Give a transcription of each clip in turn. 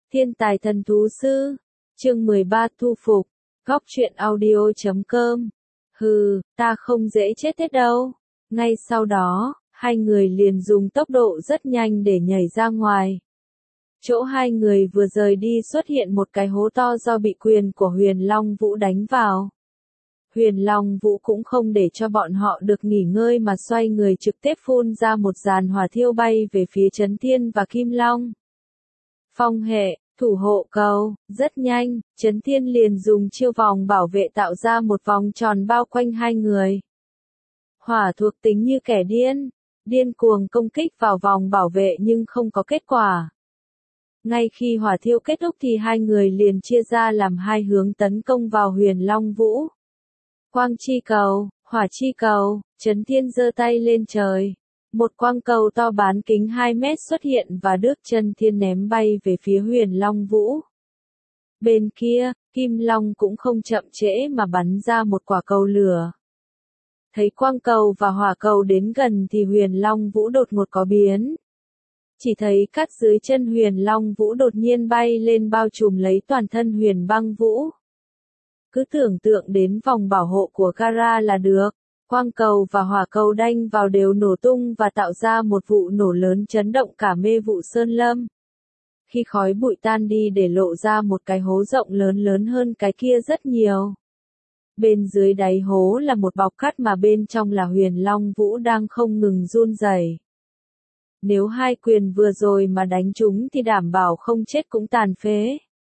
Thiên tài thần thú sư. Chương 13 thu phục. Góc truyện audio.com. Hừ, ta không dễ chết hết đâu. Ngay sau đó, hai người liền dùng tốc độ rất nhanh để nhảy ra ngoài. Chỗ hai người vừa rời đi xuất hiện một cái hố to do bị quyền của Huyền Long Vũ đánh vào. Huyền Long Vũ cũng không để cho bọn họ được nghỉ ngơi mà xoay người trực tiếp phun ra một dàn hỏa thiêu bay về phía Chấn Thiên và Kim Long. Phong hệ, thủ hộ cầu, rất nhanh, Chấn Thiên liền dùng chiêu vòng bảo vệ tạo ra một vòng tròn bao quanh hai người. Hỏa thuộc tính như kẻ điên cuồng công kích vào vòng bảo vệ nhưng không có kết quả. Ngay khi hỏa thiêu kết thúc thì hai người liền chia ra làm hai hướng tấn công vào Huyền Long Vũ. Quang chi cầu, hỏa chi cầu, Chấn Thiên giơ tay lên trời. Một quang cầu to bán kính 2 mét xuất hiện và được Chấn Thiên ném bay về phía Huyền Long Vũ. Bên kia, Kim Long cũng không chậm trễ mà bắn ra một quả cầu lửa. Thấy quang cầu và hỏa cầu đến gần thì Huyền Long Vũ đột ngột có biến. Chỉ thấy cát dưới chân Huyền Long Vũ đột nhiên bay lên bao trùm lấy toàn thân Huyền Băng Vũ. Cứ tưởng tượng đến vòng bảo hộ của Gaara là được. Quang cầu và hỏa cầu đanh vào đều nổ tung và tạo ra một vụ nổ lớn chấn động cả mê vụ sơn lâm. Khi khói bụi tan đi để lộ ra một cái hố rộng lớn hơn cái kia rất nhiều. Bên dưới đáy hố là một bọc cát mà bên trong là Huyền Long Vũ đang không ngừng run rẩy. Nếu hai quyền vừa rồi mà đánh chúng thì đảm bảo không chết cũng tàn phế.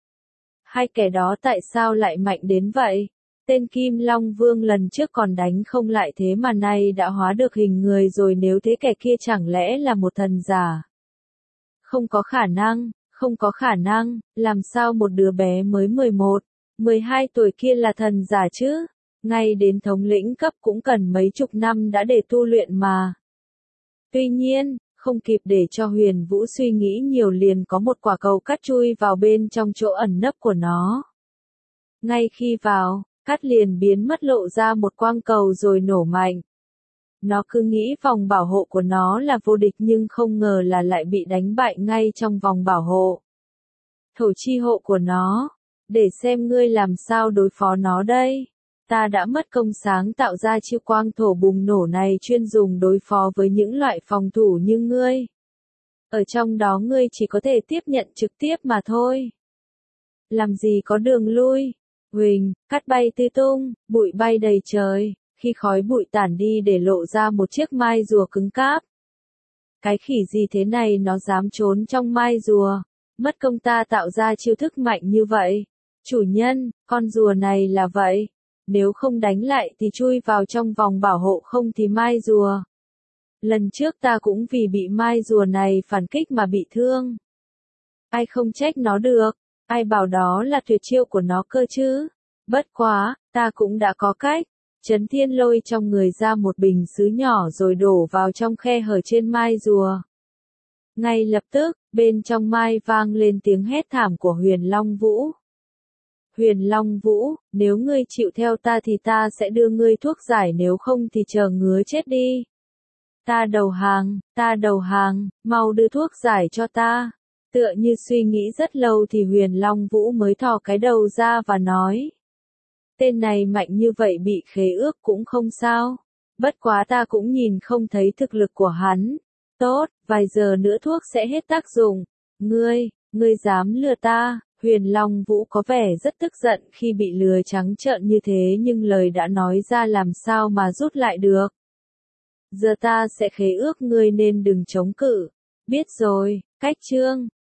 Hai kẻ đó tại sao lại mạnh đến vậy? Tên Kim Long Vương lần trước còn đánh không lại thế mà nay đã hóa được hình người rồi, nếu thế kẻ kia chẳng lẽ là một thần giả? Không có khả năng, làm sao một đứa bé mới 11, 12 tuổi kia là thần giả chứ? Ngay đến thống lĩnh cấp cũng cần mấy chục năm đã để tu luyện mà. Tuy nhiên, không kịp để cho Huyền Vũ suy nghĩ nhiều liền có một quả cầu cát chui vào bên trong chỗ ẩn nấp của nó. Ngay khi vào, cát liền biến mất lộ ra một quang cầu rồi nổ mạnh. Nó cứ nghĩ vòng bảo hộ của nó là vô địch nhưng không ngờ là lại bị đánh bại ngay trong vòng bảo hộ. Thổ chi hộ của nó, để xem ngươi làm sao đối phó nó đây. Ta đã mất công sáng tạo ra chiêu quang thổ bùng nổ này chuyên dùng đối phó với những loại phòng thủ như ngươi. Ở trong đó ngươi chỉ có thể tiếp nhận trực tiếp mà thôi. Làm gì có đường lui. Huỳnh, cát bay tứ tung, bụi bay đầy trời, khi khói bụi tản đi để lộ ra một chiếc mai rùa cứng cáp. Cái khỉ gì thế này nó dám trốn trong mai rùa, mất công ta tạo ra chiêu thức mạnh như vậy. Chủ nhân, con rùa này là vậy. Nếu không đánh lại thì chui vào trong vòng bảo hộ, không thì mai rùa. Lần trước ta cũng vì bị mai rùa này phản kích mà bị thương. Ai không trách nó được, ai bảo đó là tuyệt chiêu của nó cơ chứ. Bất quá, ta cũng đã có cách. Chấn Thiên lôi trong người ra một bình sứ nhỏ rồi đổ vào trong khe hở trên mai rùa. Ngay lập tức, bên trong mai vang lên tiếng hét thảm của Huyền Long Vũ. Huyền Long Vũ, nếu ngươi chịu theo ta thì ta sẽ đưa ngươi thuốc giải, nếu không thì chờ ngứa chết đi. Ta đầu hàng, mau đưa thuốc giải cho ta. Tựa như suy nghĩ rất lâu thì Huyền Long Vũ mới thò cái đầu ra và nói. Tên này mạnh như vậy bị khế ước cũng không sao. Bất quá ta cũng nhìn không thấy thực lực của hắn. Tốt, vài giờ nữa thuốc sẽ hết tác dụng. Ngươi dám lừa ta. Huyền Long Vũ có vẻ rất tức giận khi bị lừa trắng trợn như thế nhưng lời đã nói ra làm sao mà rút lại được. Giờ ta sẽ khế ước ngươi nên đừng chống cự. Biết rồi, cách chương.